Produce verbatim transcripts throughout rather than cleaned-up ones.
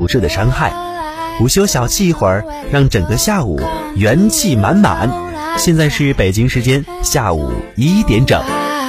质的伤害。午休小憩一会儿，让整个下午元气满满。现在是北京时间下午一点整。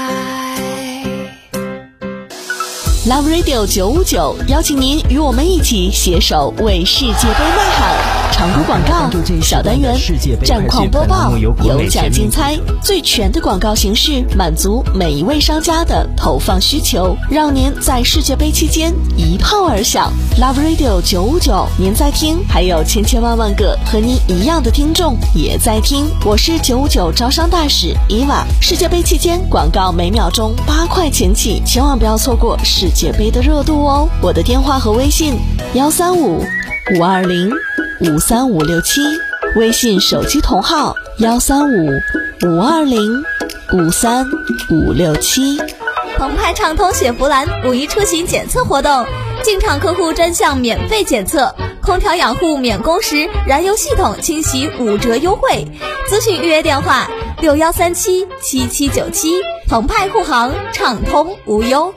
Love Radio 九五九邀请您与我们一起携手为世界杯呐喊。常规广告小单元，战况播报，有奖竞猜，最全的广告形式，满足每一位商家的投放需求，让您在世界杯期间一炮而响。Love Radio 九五九，您在听，还有千千万万个和您一样的听众也在听。我是九五九招商大使伊娃。世界杯期间广告每秒钟八块钱起，千万不要错过世界杯的热度哦。我的电话和微信幺三五五二零五三五六七，微信手机同号幺三五五二零五三五六七。 澎湃畅通雪佛兰五一出行检测活动，进场客户专项免费检测，空调养护免工时，燃油系统清洗五折优惠。咨询预约电话六幺三七七七九七。澎湃护航，畅通无忧。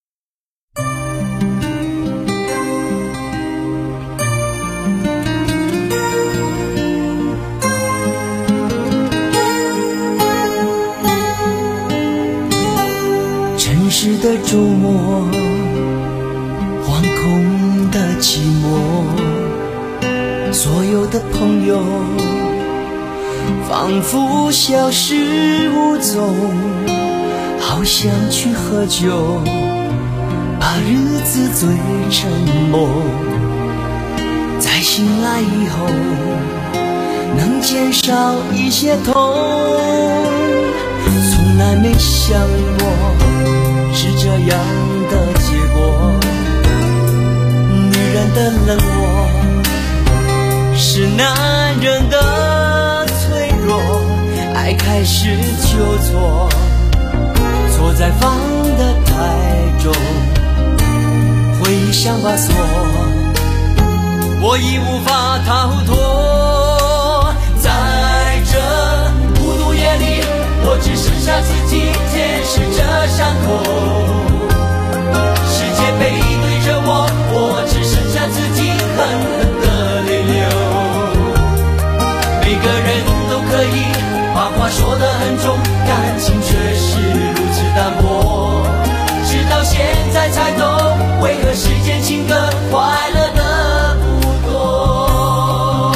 城市的周末，惶恐的寂寞，所有的朋友仿佛消失无踪，好想去喝酒，把日子醉成梦，在醒来以后能减少一些痛。从来没想过是这样的结果，女人的冷漠是男人的脆弱，爱开始就错，错在放得太重，回忆像把锁，我已无法逃脱。在这孤独夜里，我只剩下自己舔舐着伤口，世界背对着我，我只剩下自己狠狠的泪流。每个人都可以把话说得很重，感情却是如此淡薄，直到现在才懂，为何世间情歌快乐的不多。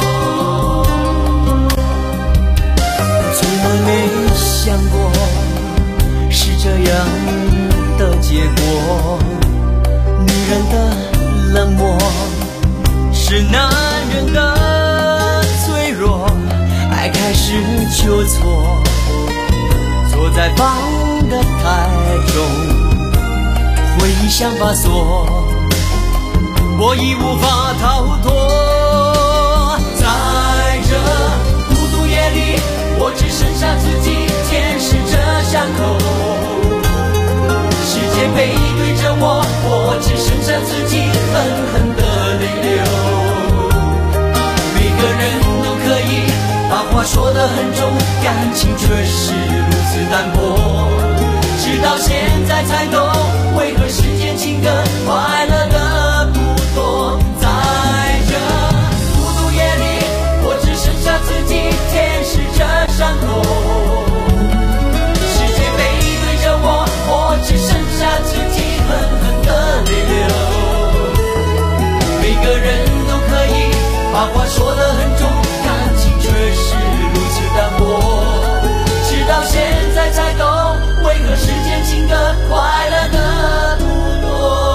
从来没想过是这样的结果，女人的冷漠是男人的脆弱，爱开始就错，错在放得太重，回忆像把锁，我已无法逃脱。在这孤独夜里，我只剩下自己舔舐着伤口，世界背对着我，我只剩下自己狠狠的泪流。每个人都可以把话说得很重，感情却是如此淡薄，直到现在才懂，为何世间情歌快乐的不多。在这孤独夜里，我只剩下自己舔舐着伤口，世界背对着我，我只剩下自己狠狠的泪流。每个人都可以把话说得很重，感情却是如此淡薄，直到现在才懂，为何世间情歌快乐的不多。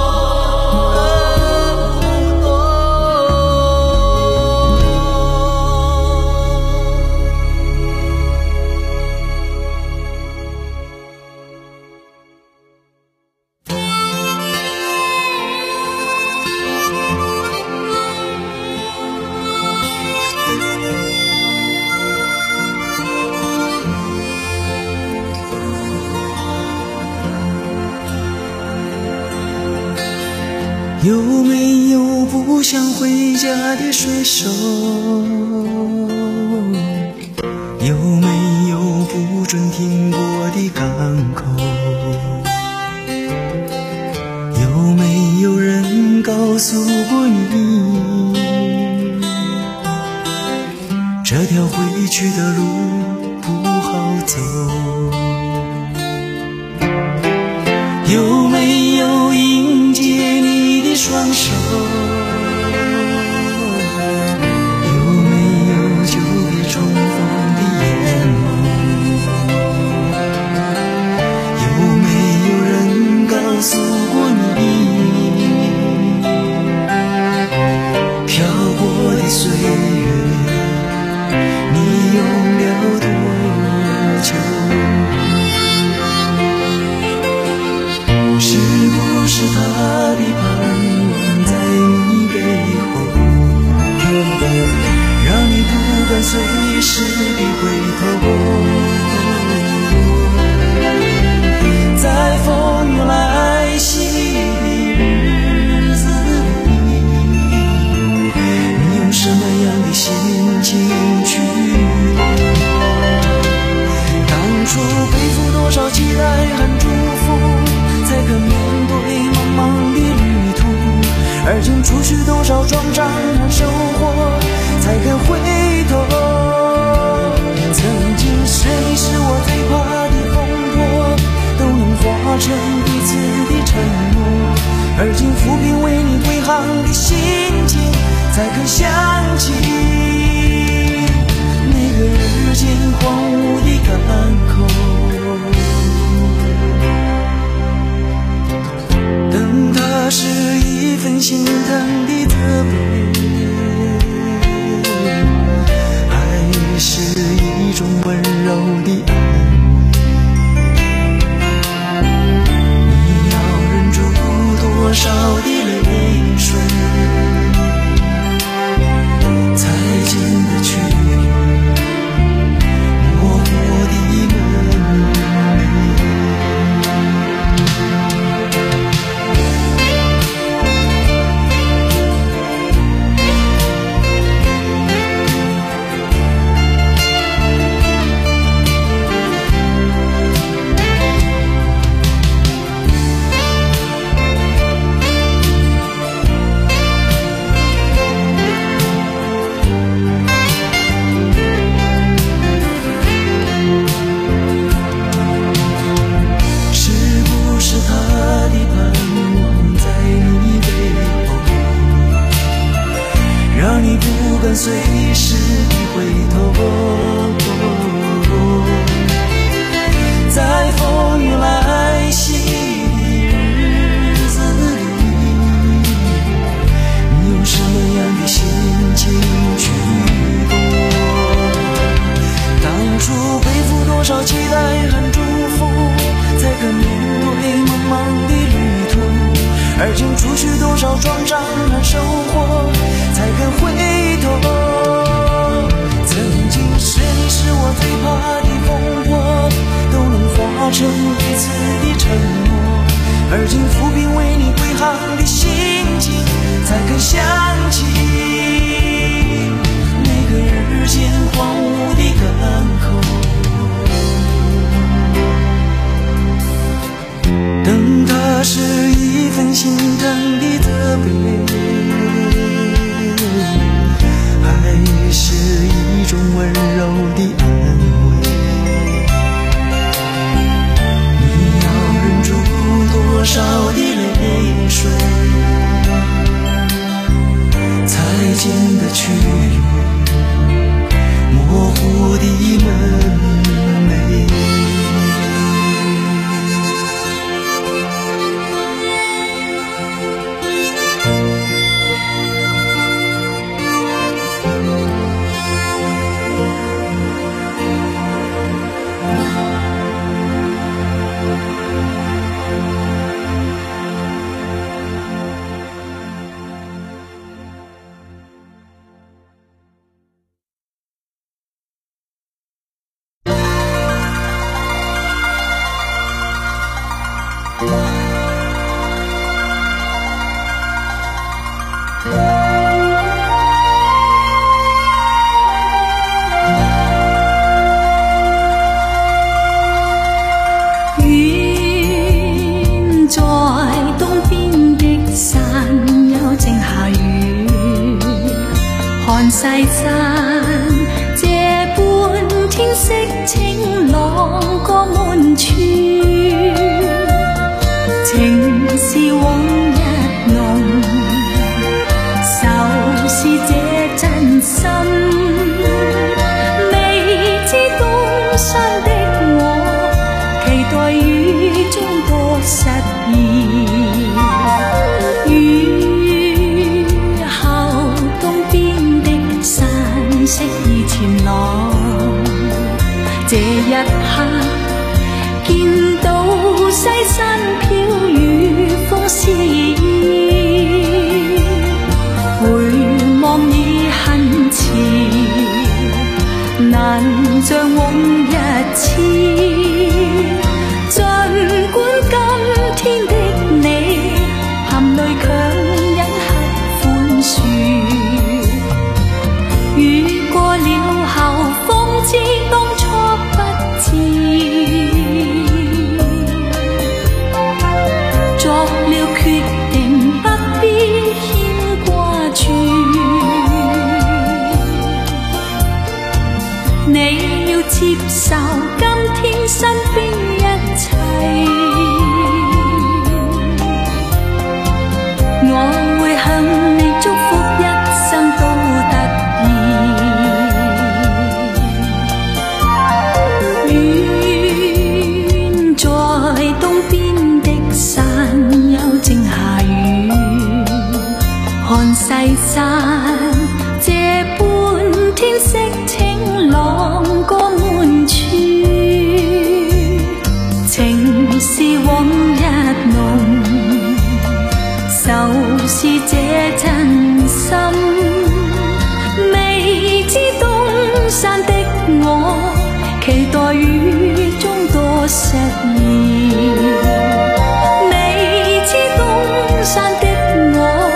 有没有不想回家的水手？有没有不准停泊的港口？有没有人告诉过你， 这条回去的路不好走，有没有迎接你的双手？有没有久别重逢的眼眸？有没有人告诉过你，飘过的岁月你用了多久？是不是他的盼望在你背后，让你不敢随时的回头？在风雨来袭的日子里，你用什么样的心情去度？当初背负多少期待和祝福，才肯面对茫茫的旅途？而今除去多少创伤和收获，才肯回头？曾经是你是我最怕的风波，都能化成彼此的承诺。而今抚平为你归航的心情，才肯想起那个日渐荒芜的港口。等它是一份心疼的责备，还是一种温柔的安慰？你要忍住多少的泪水，才进得去模糊的门楣？随时的回头，在风雨来袭的日子里，你用什么样的心情去度？当初背负多少期待和祝福，才肯面对茫茫的旅途？而今除去多少创伤和收获，才肯回头？曾经是你是我最怕的风波，都能化成彼此的承诺。而今抚平为你归航的心情，才肯想起那个日渐荒芜的港口。等它是一份心疼的责备，还是一种温柔的安慰？你要忍住多少的泪水，才进得去模糊的门楣？ 看世間這般天色晴朗過滿處，情是往日濃，愁是這真心。未知東山的我，期待雨中多實現。適意前浪，這一刻見到西山飄雨風絲意，回望已很遲，難像往日似。儘管今天的你含淚強忍刻寬恕，雨過了後方知當初不智，作了決定不必牽掛住，你要接受今天身邊一切，我會向你祝福一生都得看世山這般天色晴朗過滿處，情是往日濃，愁是這真心。未知東山的我，期待雨中多實現。未知東山的我，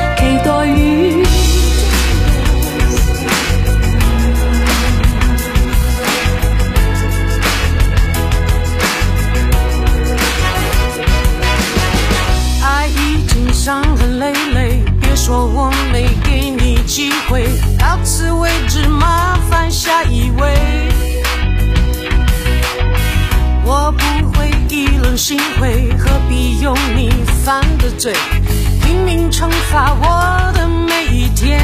伤痕累累，别说我没给你机会，到此为止，麻烦下一位。我不会以冷心灰，何必用你犯的罪，拼命惩罚我的每一天。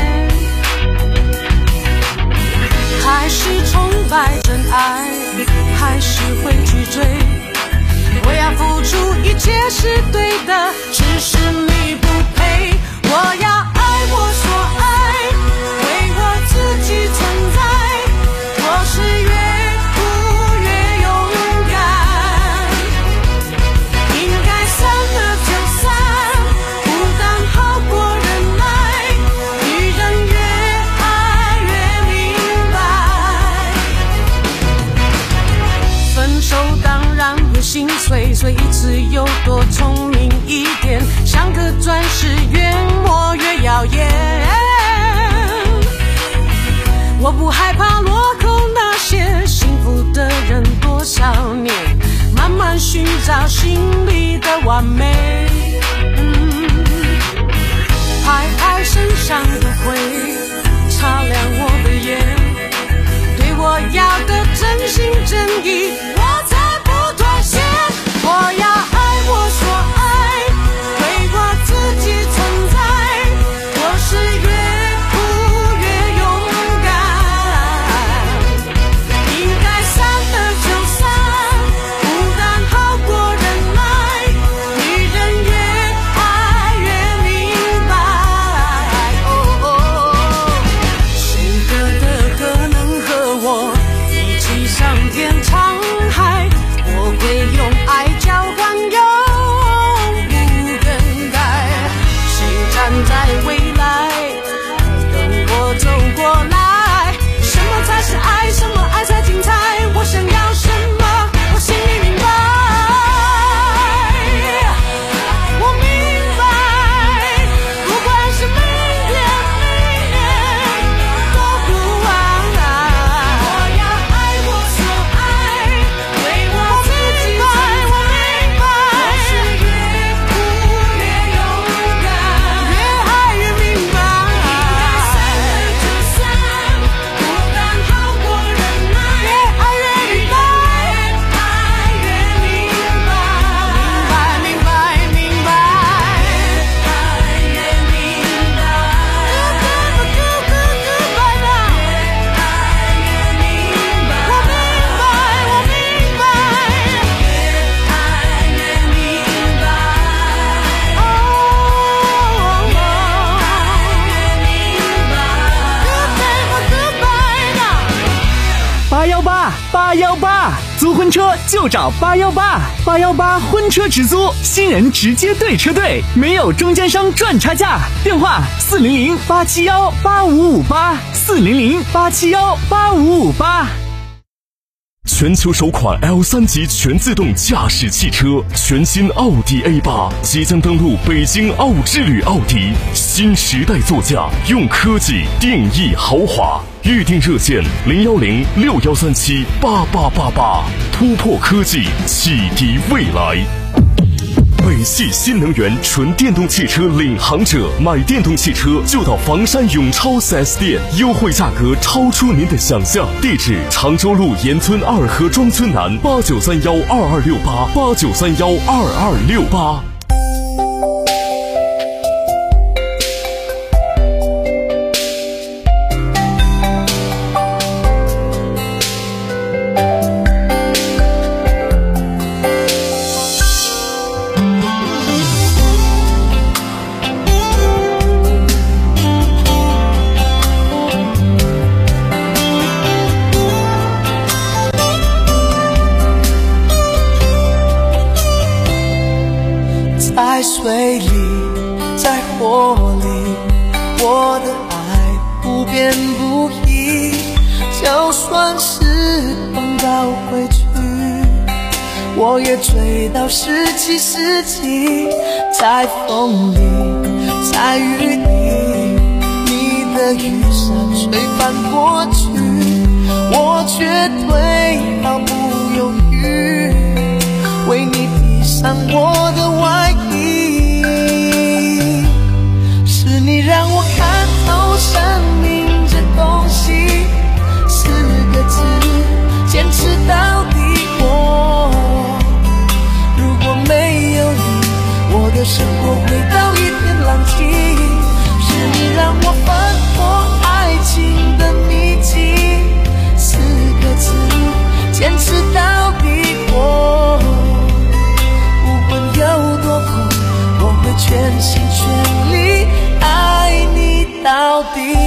还是崇拜真爱，还是会去追，我要付出一切是对的，只是你不配。我要爱我所爱，为我自己存在，我是越哭越勇敢，应该散了就散，不当好过人来，女人越爱越明白，分手当然会心碎，所以一次有多聪明一点，像颗钻石越磨越耀眼。我不害怕落空那些幸福的人多少年，慢慢寻找心里的完美。嗯，拍拍身上的灰，擦亮我的眼，对我要的真心真意，我才不妥协。我要爱我所爱，为我自己存在，我是越哭越勇敢，应该散了就散，不但好过人来，女人越爱越明白。哦， 八幺八，租婚车就找八幺八，八幺八婚车直租，新人直接对车队，没有中间商赚差价。电话四零零八七幺八五五八，四零零八七幺八五五八。 全球首款 L 三 级全自动驾驶汽车，全新奥迪 A 八 即将登陆北京奥之旅奥迪，新时代座驾，用科技定义豪华。预订热线零幺零六幺三七八八八八，突破科技，启迪未来。北汽新能源纯电动汽车领航者，买电动汽车就到房山永超 四 S 店，优惠价格超出您的想象。地址：常州路沿村二河庄村南，八九三幺二二六八八九三幺二二六八。 在水里，在火里，我的爱不变不移。就算时光倒回去，我也追到十七世纪。在风里，在雨里，你的雨伞吹翻过去，我绝对毫不犹豫为你披上我的外衣。是你让我看透生命这东西，四个字，坚持到底。我如果没有你，我的生活回到一片狼藉。是你让我翻破爱情的秘籍，四个字，坚持到底。我无论有多苦，我会全心全力爱你到底。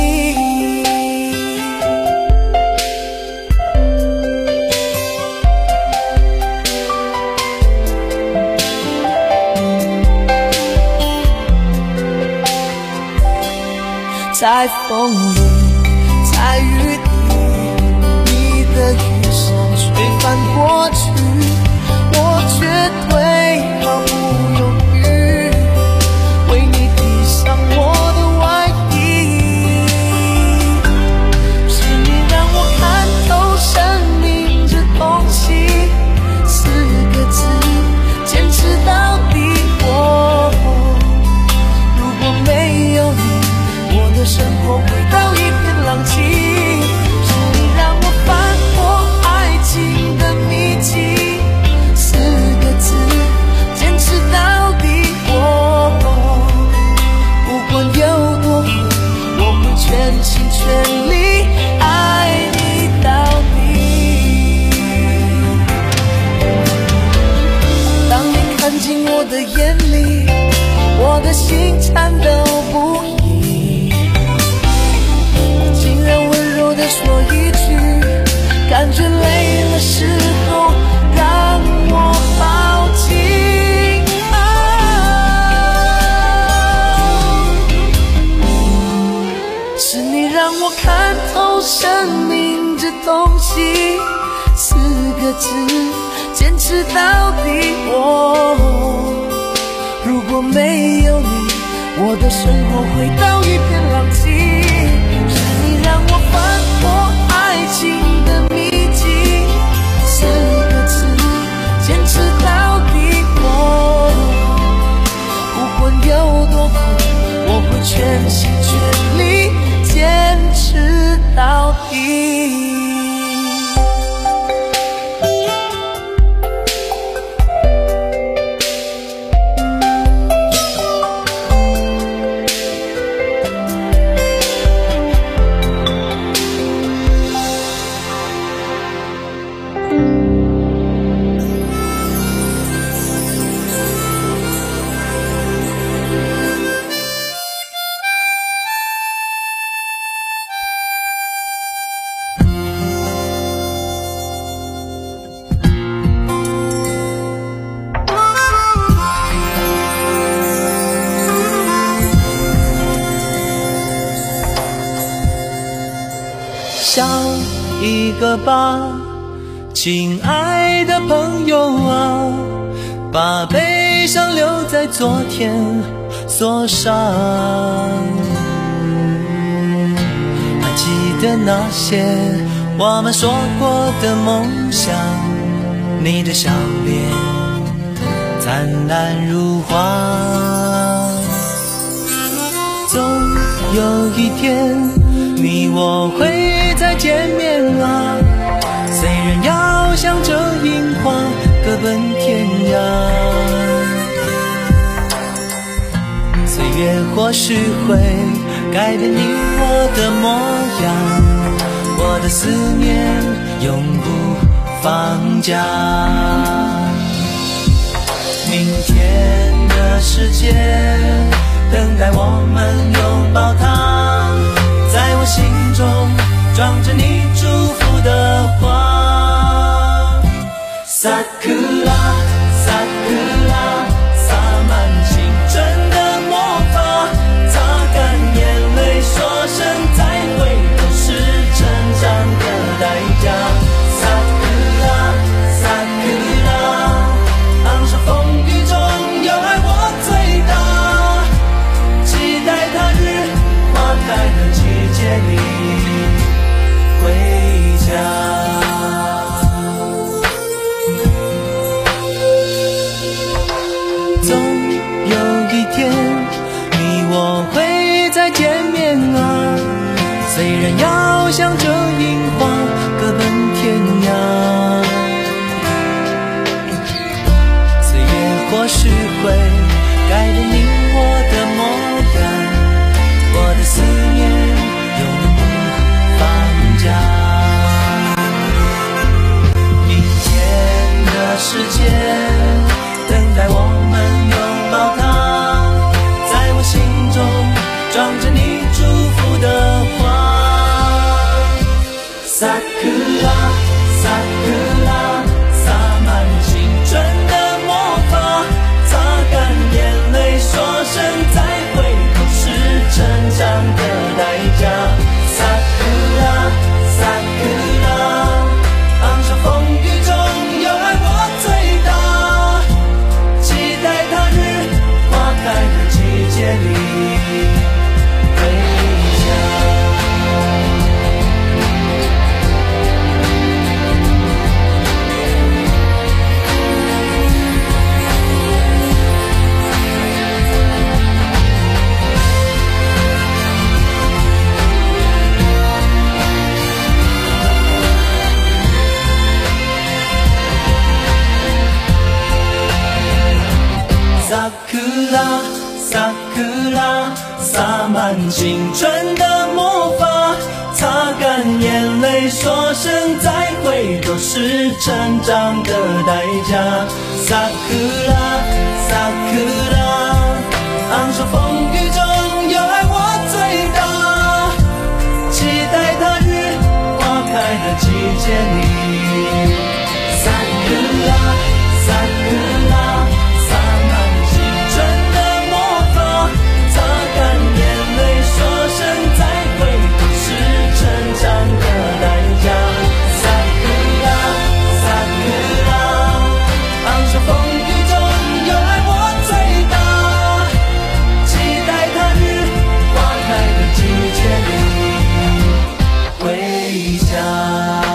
在风里，在雨里，你的雨伞吹翻过去，我绝对毫不犹豫为你披上我的外衣。是你让我看透生命这东西，四个字，坚持到底。我如果没有你，我的生活回到一片狼藉。是你让我翻破爱情的秘籍，四个字，坚持到底。我不管有多苦，我会全心全力爱你到底。当你看进我的眼里，我的心颤抖不已，竟然温柔地说一句，感觉累了时候让我抱紧。啊，是你让我看透生命这东西，四个字，坚持到底。我如果没有你，我的生活回到一片狼藉。是你让我翻破爱情的秘籍，四个字，坚持到底。我不管有多苦，我会全心全力坚持到底。 笑一个吧，亲爱的朋友啊，把悲伤留在昨天锁上。还记得那些我们说过的梦想，你的笑脸灿烂如花。总有一天你我会再见面啊，虽然要向着樱花各奔天涯。岁月或许会改变你我的模样，我的思念永不放假。明天的世界等待我们拥抱它，在我心中装着你祝福的花。Sakura Sakura 洒满青春的魔法，擦干眼泪说声再会都是成长的代价。Sakura Sakura 昂首风雨中有爱我最大，期待他日花开的季节里回家。总有一天你我会再见面啊，虽然要向着樱花各奔天涯。岁月或许会改变你我的模样，我的思念永不放假。明天的世界等待我们拥抱它，在我心中装着你祝福的花。Sakura Sakura 洒满青春的魔法，擦干眼泪说声再会都是成长的代价。Sakura Sakura 昂首风雨中有爱我最大，期待他日花开的季节里回家。Sakura Sakura 洒满青春的魔法，擦干眼泪说声再会都是成长的代价。Sakura Sakura 昂首风雨中有爱我最大，期待他日花开的季节里。Sakura Sakura 洒满青春的魔法，擦干眼泪说声再会都是成长的代价。Sakura Sakura 昂首风雨中有爱我最大，期待他日花开的季节里回家。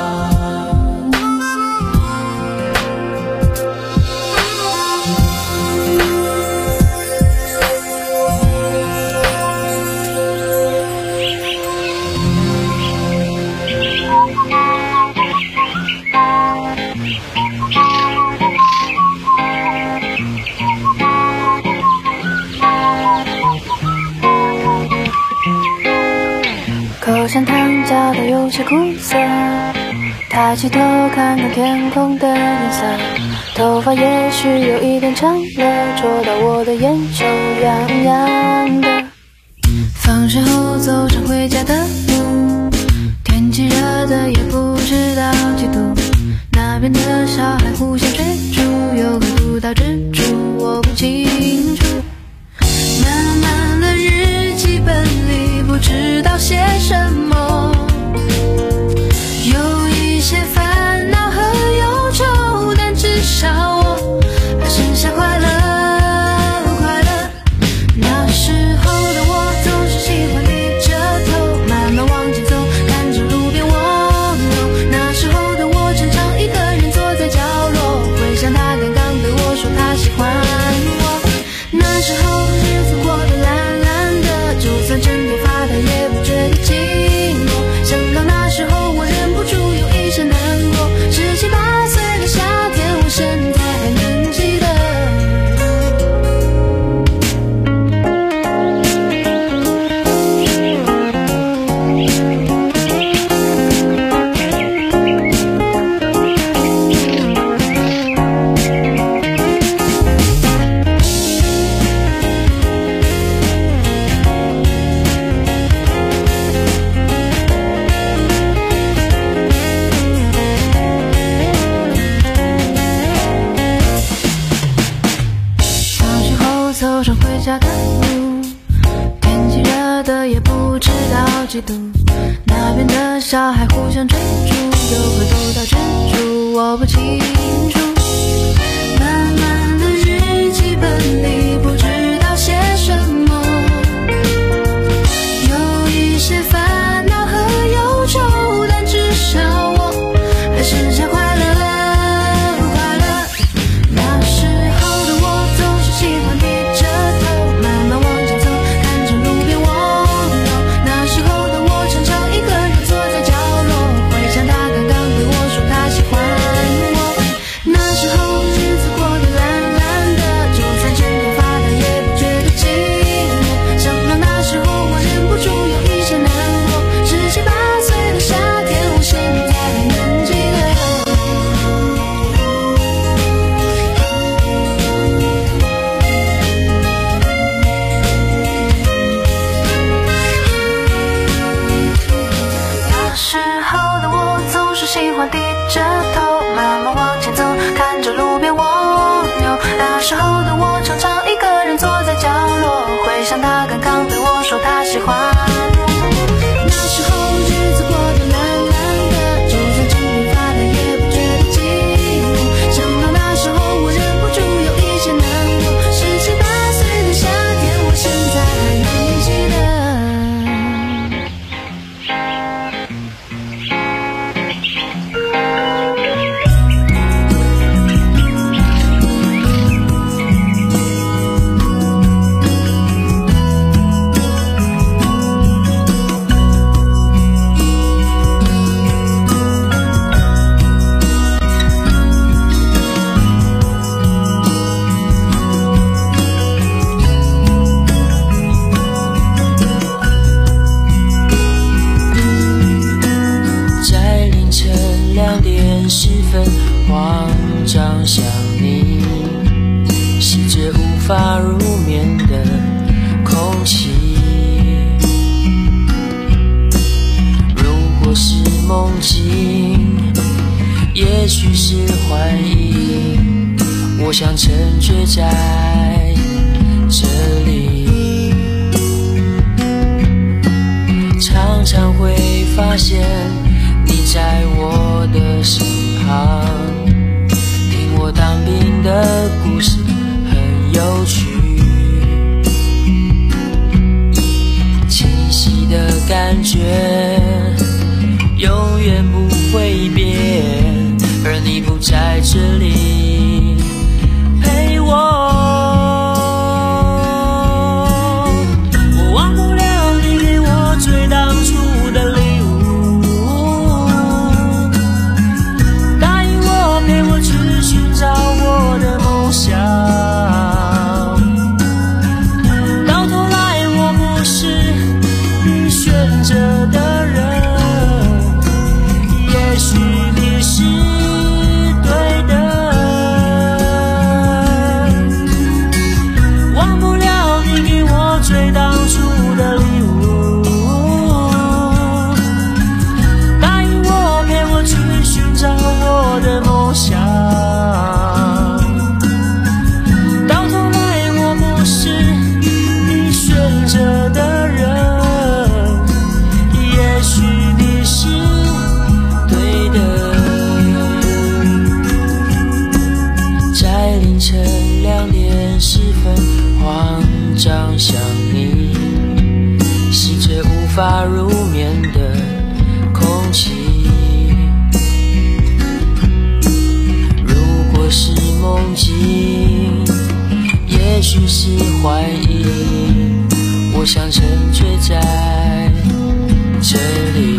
口香糖嚼得有些苦涩，抬起头看看天空的颜色，头发也许有一点长了，戳到我的眼球痒痒的。放学后走上回家的路，天气热的也不知道几度，那边的小孩互相追逐，有个不到蜘蛛我不清楚。满满的日记本里不知道写什么， 嫉妒，那边的小孩互相追逐，又会躲到追逐，我不清楚。慢慢的日记本里不知道写什么，有一些烦恼和忧愁，但至少我还是想快乐快乐。那时候的我总是喜欢低着头慢慢往前走，看着路边蜗牛。那时候的我常常一个人坐在角落，回想他刚刚对我说他喜欢我。那时候日子过得懒懒的，就算整天发呆也不觉得寂寞。想到那时候我忍不住有一些难过，十七八岁的夏天我现在还能记得。那时候的我总是喜欢低着头慢慢往前走，看着路边蜗牛。那时候的我常常一个人坐在角落，回想他刚刚对我说他喜欢我。那时候日子过得懒懒的，就算整天发呆也不觉得寂寞。想到那时候我忍不住有一些难过，十七八岁的夏天我现在还能记得。 在凌晨两点十分，慌张想你，吸着无法入眠的空气。如果是梦境，也许是幻影，我想沉醉在这里。常常会发现你在我的身旁，听我当兵的故事很有趣，清晰的感觉永远不会变，而你不在这里陪我。我忘不了你给我最当初的礼物，答应我陪我去寻找我的梦想，到头来我不是你选择的人，也许你是对的。忘不了你给我最当初的礼物，答应我陪我去寻找我的梦想，到头来我不是你选择的人，也许你是对的。在凌晨两点十分，慌张想你，吸着无法入眠的空气。如果是梦境，也许是幻影，我想沉醉在这里。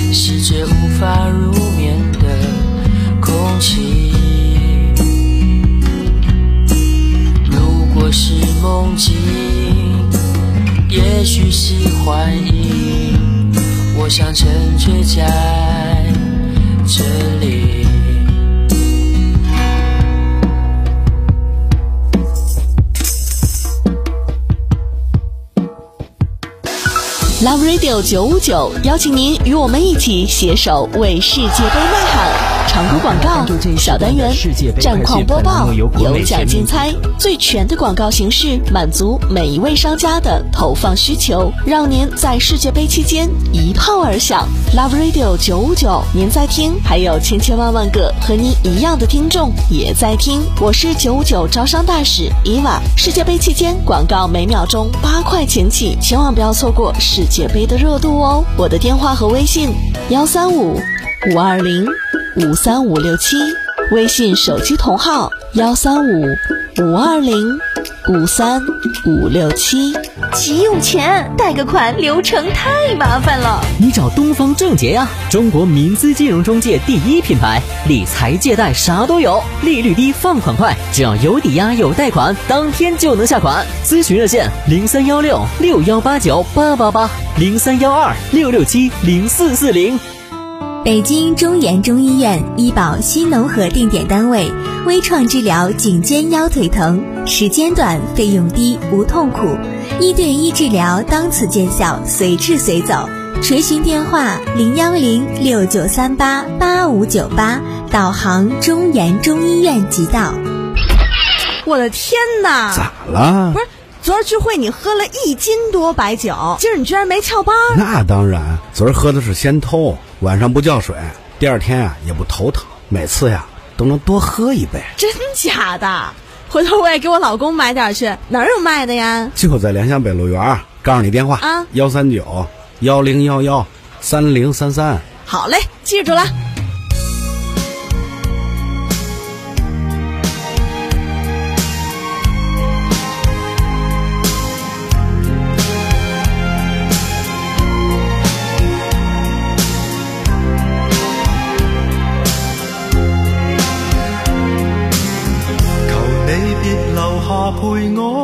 是这无法入眠的空气。如果是梦境，也许是幻影，我想沉醉在这里。 Love Radio 九五九邀请您与我们一起携手为世界杯呐喊。常规广告小单元，战况播报，有奖竞猜，最全的广告形式，满足每一位商家的投放需求，让您在世界杯期间一炮而响。Love Radio 九五九，您在听，还有千千万万个和您一样的听众也在听。我是九五九招商大使伊娃。世界杯期间广告每秒钟八块钱起，千万不要错过世界杯的热度哦。我的电话和微信幺三五五二零五三五六七，微信手机同号幺三五五二零五三五六七。 急用钱，贷个款流程太麻烦了。 你找东方正捷呀，中国民资金融中介第一品牌，理财借贷啥都有，利率低，放款快，只要有抵押有贷款，当天就能下款。咨询热线零三幺六六幺八九八八八零三幺二六六七零四四零。 北京中研中医院医保新农合定点单位，微创治疗颈肩腰腿疼，时间短，费用低，无痛苦，一对一治疗，当此见效，随治随走。垂询电话零幺零六九三八八五九八，导航中研中医院即到。 我的天哪！ 咋了？ 不是，昨儿聚会你喝了一斤多白酒，今儿你居然没翘班？ 那当然，昨儿喝的是仙偷，晚上不叫水，第二天啊也不头疼，每次呀都能多喝一杯。 真假的？回头我也给我老公买点去。哪儿有卖的呀？ 就在联想北路园，告诉你电话啊， 幺三九幺零幺幺三零三三。 好嘞，记住了。 陪我，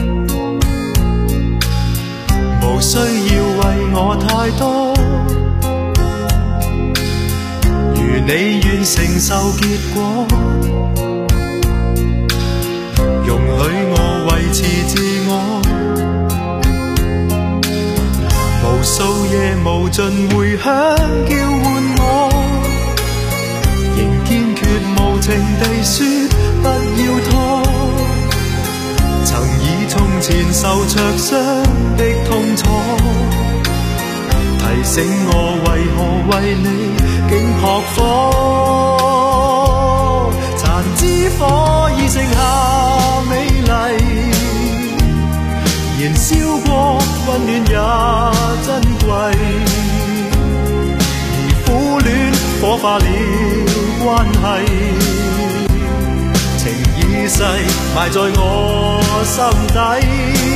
無需要為我太多，如你願承受結果，容許我維持自我，無數夜無盡迴響叫喚我，仍堅決無情地說不要拖，曾以從前受灼傷的痛楚，提醒我為何為你竟撲火，殘枝火已剩下美麗，燃燒過溫暖也珍貴，而苦戀火化了關係，情已逝埋在我心底，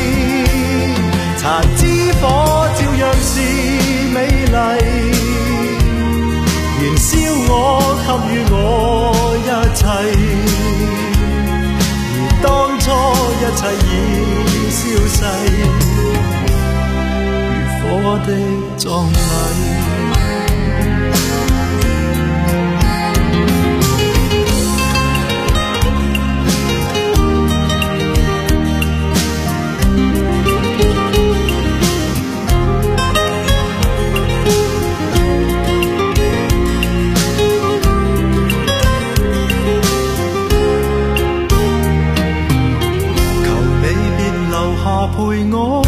殘枝火照樣是美麗，燃燒我給予我一切，而當初一切已消逝，如火的葬禮。陪我，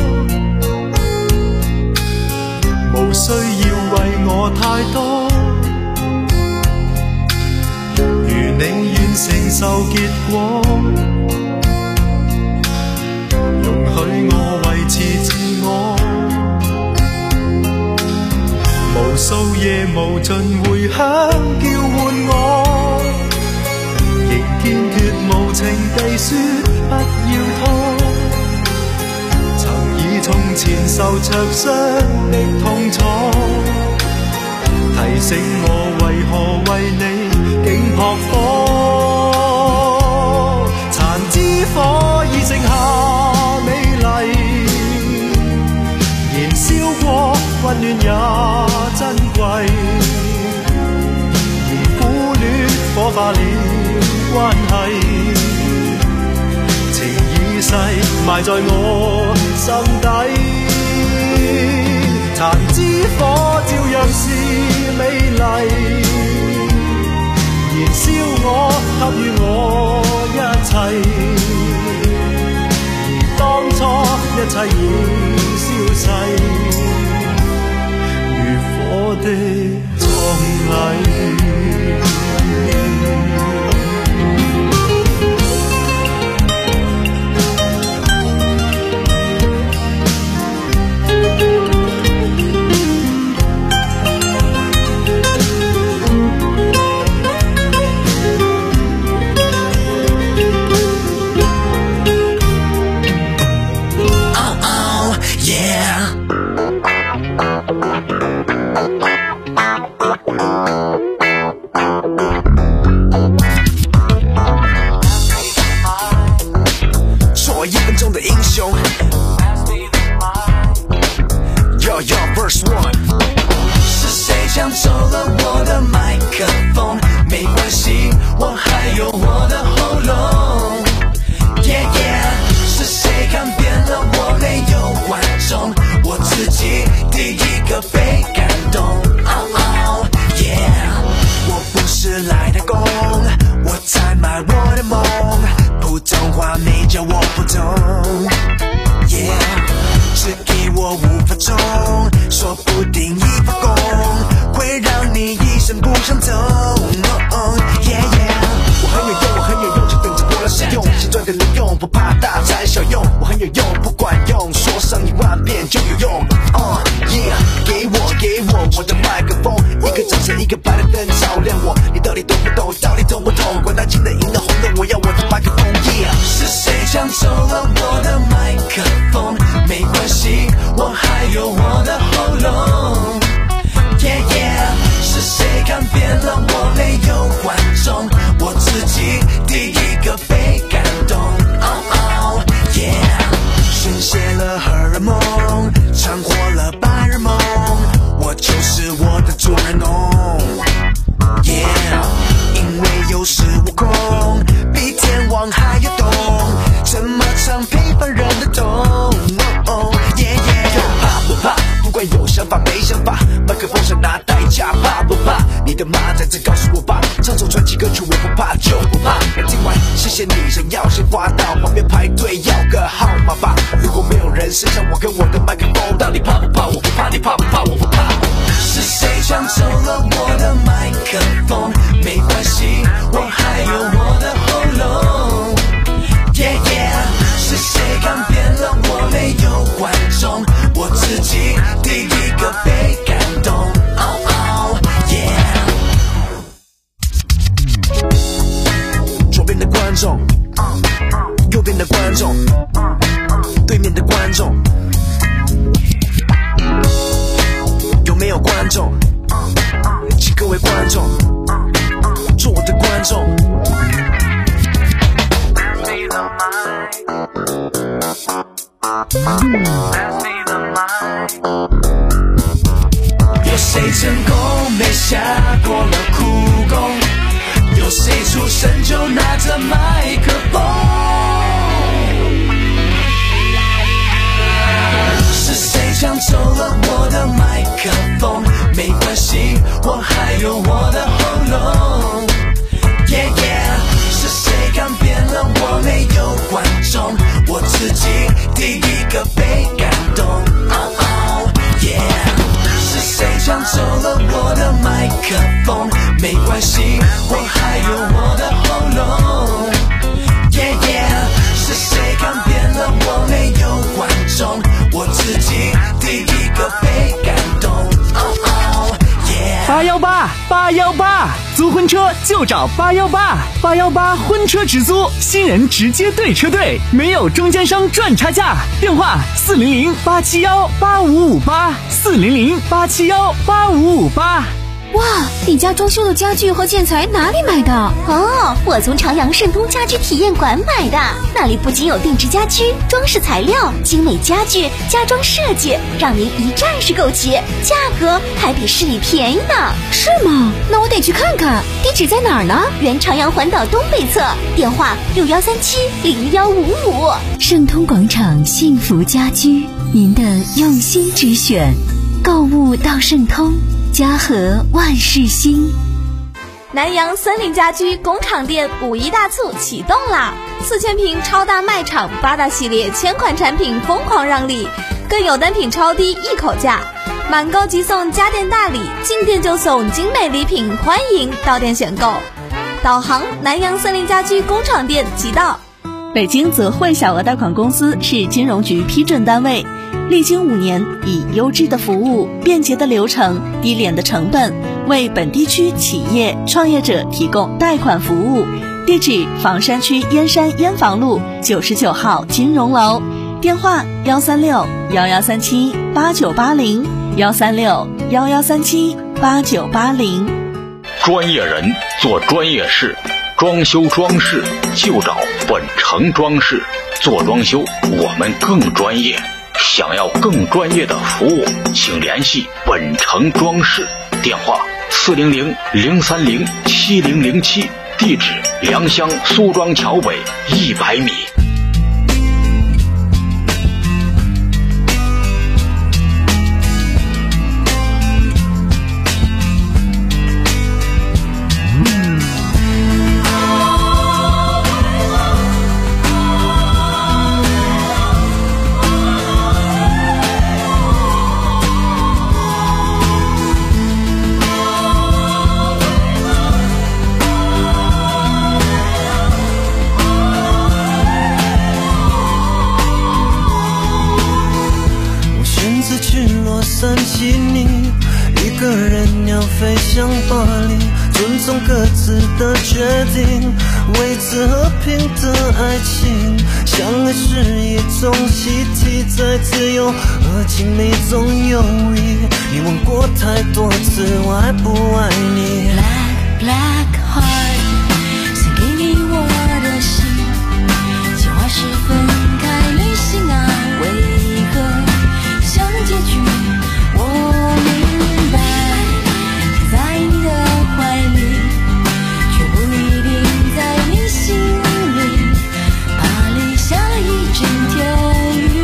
無需要為我太多，如你願承受結果，容許我維持自我，無數夜無盡迴響叫喚我，仍堅決無情地說不要拖，從前受灼傷的痛楚， 化了關係，情已逝埋在我心底。殘枝火照樣是美麗，燃燒我給予我一切，而當初一切已消逝，如火的葬禮。做一分钟的英雄 Yo yo verse one 是谁抢走了我的麦克风？没关系，我还有我的喉咙 Yeah yeah 是谁看扁了我没有观众？我自己第一个被感动 Oh oh yeah 我不是来打工，我在卖我的梦，普通话没教我不懂 Yeah 只给我五分钟，说不定一发功会让你一生不想走 oh, Yeah yeah 我很有用，我很有用，就等着过来使用，现赚点零用，不怕大材小用，我很有用，不管用，说上一万遍就有用 uh, Yeah 给我给我我的麦克风，一个掌声一个白的灯照亮我，你到底懂不懂？到底懂不懂？管他金的银的红的，我要我的麦克风 Yeah 是谁抢走了我的麦克风？没关系，我还有我的喉咙 Yeah yeah 是谁看扁了我没有观众？我自己第一个被感动 Oh oh yeah 宣泄了荷尔蒙，掺和了白日梦，我就是我的主人翁 Yeah 因为有恃无恐，比天王还要懂，怎么唱平凡人的痛 oh, Yeah yeah 怕不怕？不管有想法没想法，麦克风上拿代价，怕不怕？你的妈在这告诉我吧，唱首传奇歌曲我不怕就不怕。听完谢谢你，想要先滑到旁边排队要个号码吧。如果没有人剩下我跟我的麦克风，到底怕不怕？我不怕，你怕不怕？我不怕。是谁抢走了我的麦克风？没关系，我还有我的喉咙 Yeah yeah 是谁看扁了我没有观众？我自己第一个被感动 Oh oh yeah 左边的观众，右边的观众，对面的观众，有没有观众？请各位观众做我的观众。有谁成功没下过了苦功？有谁出生就拿着麦克风？是谁抢走了我的麦克风？没关系，我还有我的喉咙 Yeah yeah 是谁看扁了我没有观众？我自己第一个被感动 Oh oh yeah 是谁抢走了我的麦克风？没关系，我还有我的喉咙 Yeah yeah 是谁看扁了我没有观众？我自己第一个被感动 Oh oh yeah 八幺八八幺八，租婚车就找八幺八，八幺八婚车直租，新人直接对车队，没有中间商赚差价。电话四零零八七幺八五五八，四零零八七幺八五五八。 哇，你家装修的家具和建材哪里买的？ 哦，我从朝阳盛通家居体验馆买的，那里不仅有定制家居、装饰材料、精美家具、家装设计，让您一站式购齐，价格还比市里便宜呢。 是吗？那我得去看看。地址在哪儿呢？ 原朝阳环岛东北侧，电话六幺三七零幺五五。 盛通广场幸福家居，您的用心之选，购物到盛通，家和万事兴。 南阳森林家居工厂店五一大促启动啦！四千平超大卖场，八大系列千款产品疯狂让利，更有单品超低一口价，满购即送家电大礼，进店就送精美礼品，欢迎到店选购。导航南阳森林家居工厂店即到。 北京泽汇小额贷款公司是金融局批准单位，历经五年，以优质的服务、便捷的流程、低廉的成本，为本地区企业创业者提供贷款服务。地址：房山区燕山燕房路九十九号金融楼，电话：幺三六幺幺三七八九八零，幺三六幺幺三七八九八零。 专业人做专业事，装修装饰就找本城装饰。做装修我们更专业，想要更专业的服务，请联系本城装饰，电话四零零零三零七零零七，地址良乡苏庄桥北一百米。 三七你一个人要飞向巴黎，尊重各自的决定，维持和平的爱情。相爱是一种习题，在自由和亲密中游移。你问过太多次我爱不爱你。 Black Black Heart， 献给你我的心，计划是分开旅行啊，为何像结局？我明白，停在你的怀里，却不一定在你心里，怕淋下了一整天雨。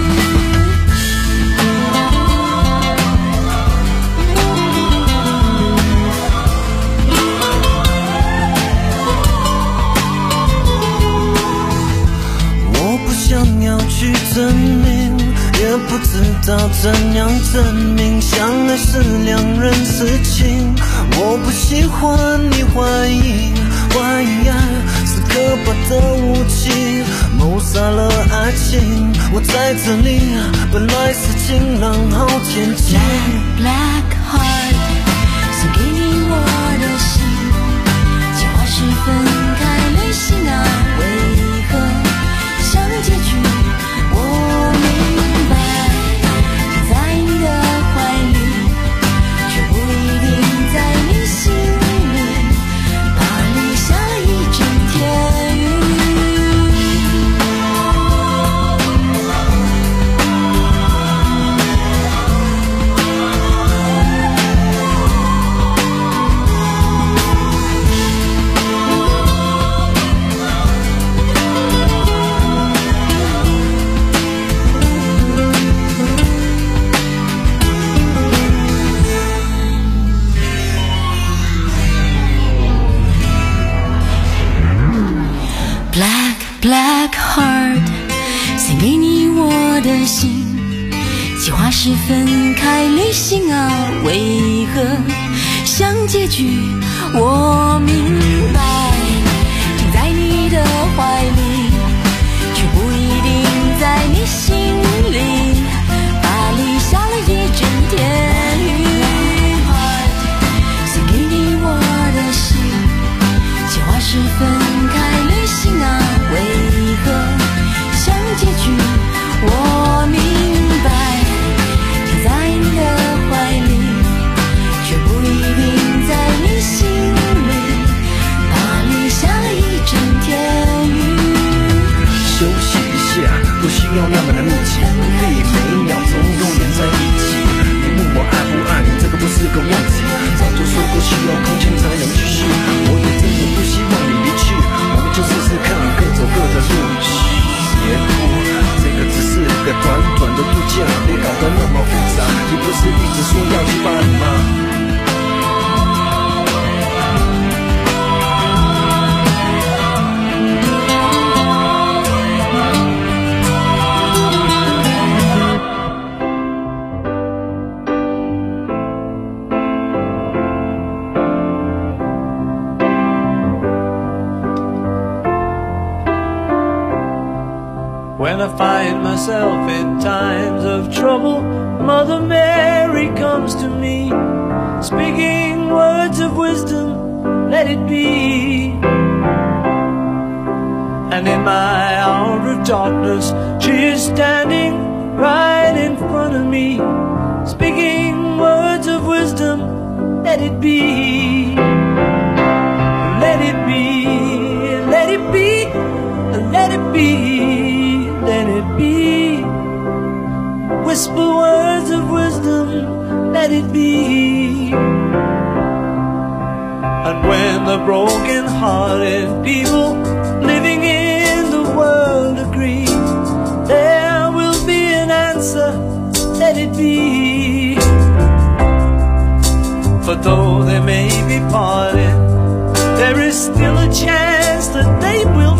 我不想要去证明，也不知道怎样证明，相爱是两人事情。我不喜欢你怀疑，怀疑爱是可怕的武器，谋杀了爱情。我在这里本来是晴朗好天气。 Black Heart， 献给你我的心，计划是分开旅行啊，为何像结局？我明白，停在你的怀里，却不一定在你心里，怕淋下了一整天雨。Black Black Heart， 献给你我的心，计划是分开旅行啊，为何像结局？我明白，停在你的怀里，却不一定在你心里，怕淋下了一整天雨。献给你我的心，计划是分开旅行啊，为何像结局？我明白，停在你的怀里，却不一定在早就说过需要空间才能继续，我也真的不希望你离去，我们就试试看，各走各的路。别哭，这个只是个短短的度假，别搞得那么复杂，你不是一直说要去巴黎吗 ？When I find myself in times of trouble, Mother Mary comes to me, speaking words of wisdom, let it be. And in my hour of darkness, she is standing right in front of me, speaking words of wisdom, let it be. Let it be, let it be, let it be.Let it be. Whisper words of wisdom, let it be. And when the broken-hearted people living in the world agree, there will be an answer, let it be. For though they may be parted, there is still a chance that they will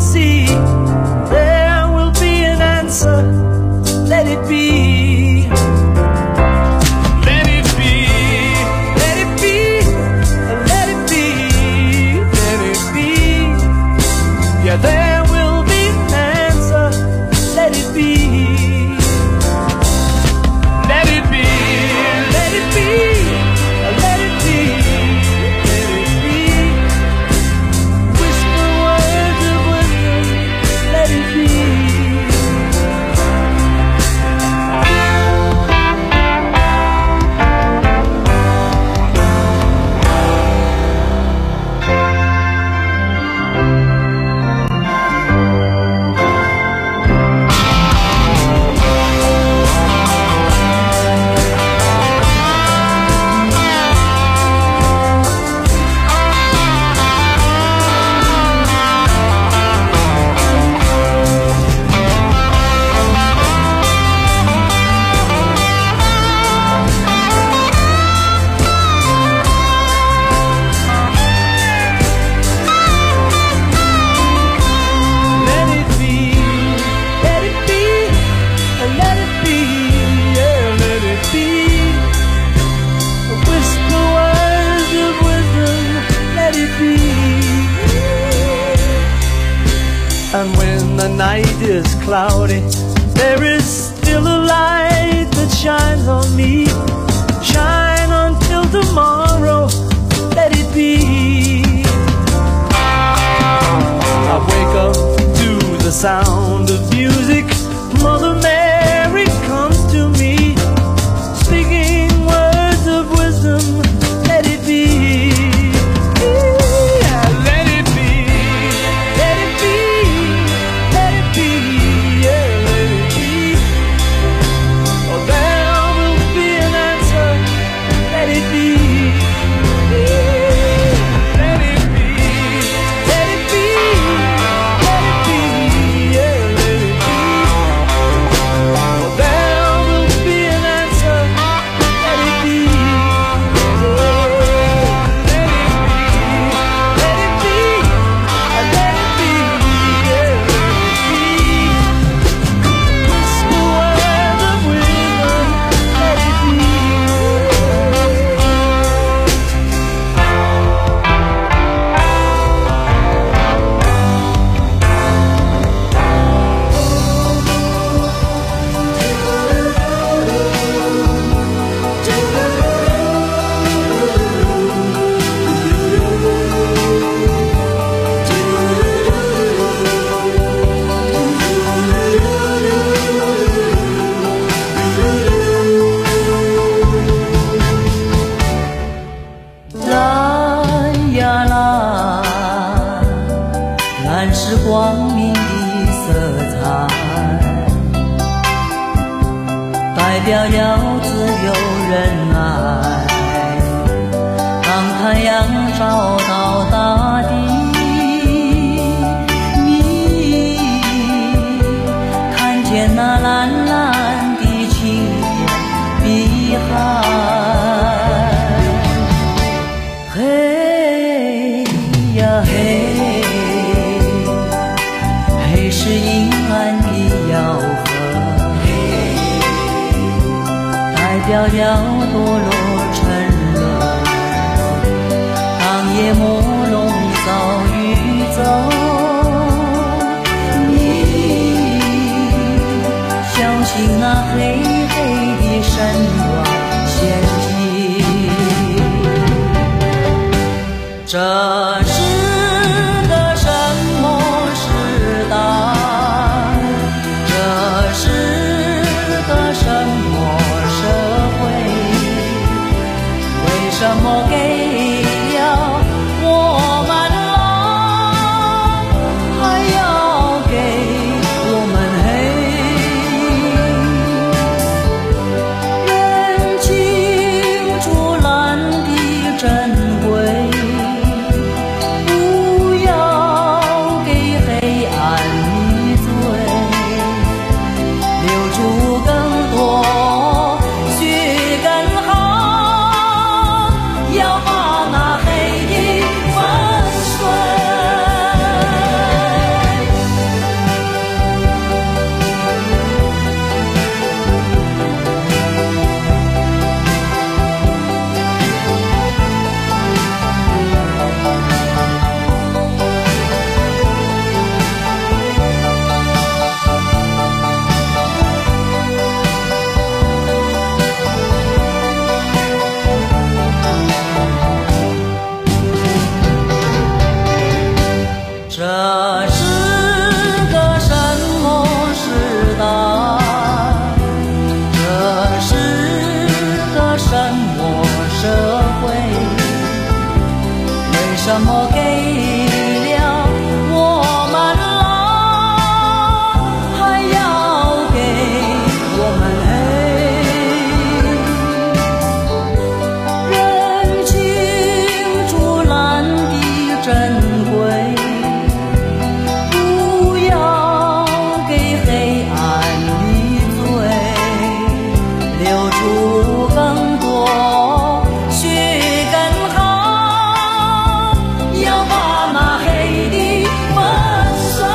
see.Let it be. Let it be. Let it be. Let it be. Let it be. Yeah, there will be an answer. Let it be. Let it be. Let it be. Let it be. Let it be. Whisper words of wisdom. Let it be.And when the night is cloudy, there is still a light that shines on me. Shine until tomorrow, let it be. I wake up to the sound of music. Mother Mary comes to me, speaking words of wisdom, let it be.Yeah, let it be, let it be, 亮照到大地，你看见那蓝蓝的青天碧海，嘿呀嘿，嘿是阴暗的摇河，代表了堕落沉沦，当夜幕笼罩宇宙，你相信那黑黑的神话陷阱，这是个什么时代，这是个什么社会，为什么给了我们蓝，还要给我们黑，认清楚蓝的珍贵，不要给黑暗迷醉，留住更多血更好，要把那黑的粉碎。这是个什么时代，这是个什么社会，为什么给了我们蓝，还要给我们黑，认清楚蓝的珍贵，不要给黑暗迷醉，留住更多血更好，要把那黑的粉碎。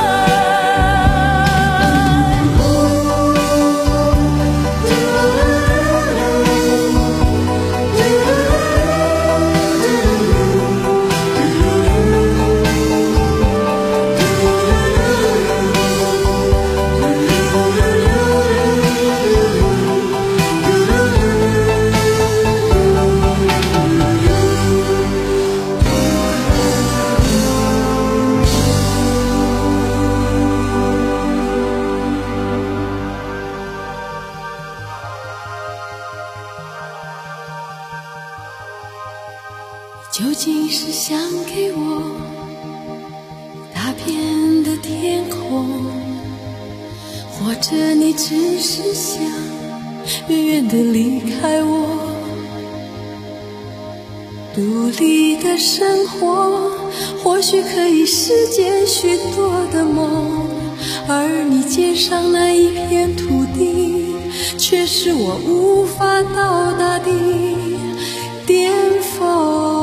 究竟是想给我大片的天空，或者你只是想远远地离开我？独立的生活或许可以实现许多的梦，而你肩上那一片土地却是我无法到达的巅峰。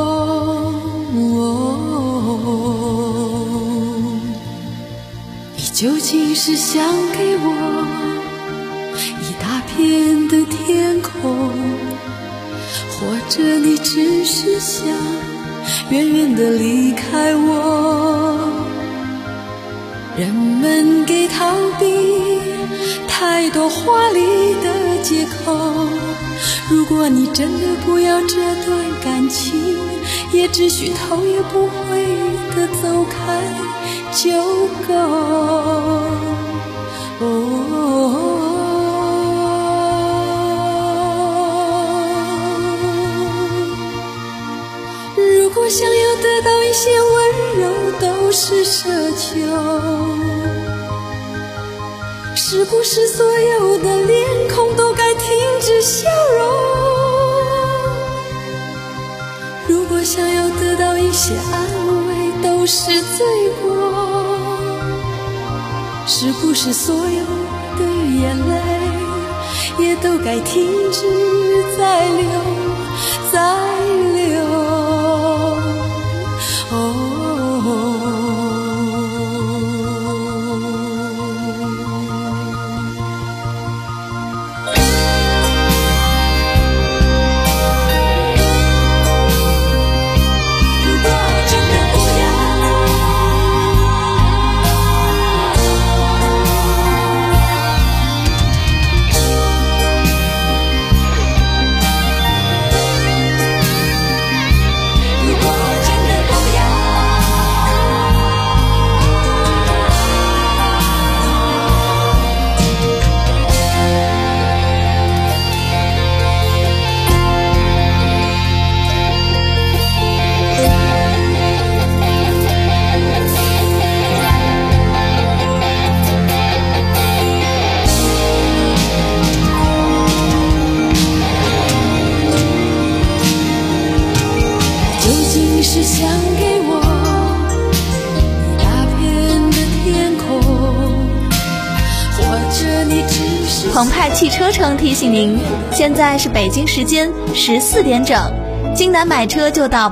你究竟是想给我一大片的天空，或者你只是想远远地离开我？人们给逃避太多华丽的借口，如果你真的不要这段感情，也只许头也不回地走开就够。哦，如果想要得到一些温柔都是奢求，是不是所有的脸孔都该停止笑容？ 如果想要得到一些安慰都是罪过，是不是所有的眼泪也都该停止再流再流？哦是想给我一大片的天空，或者你只是澎湃汽车城提醒您，现在是北京时间十四点整，京南买车就到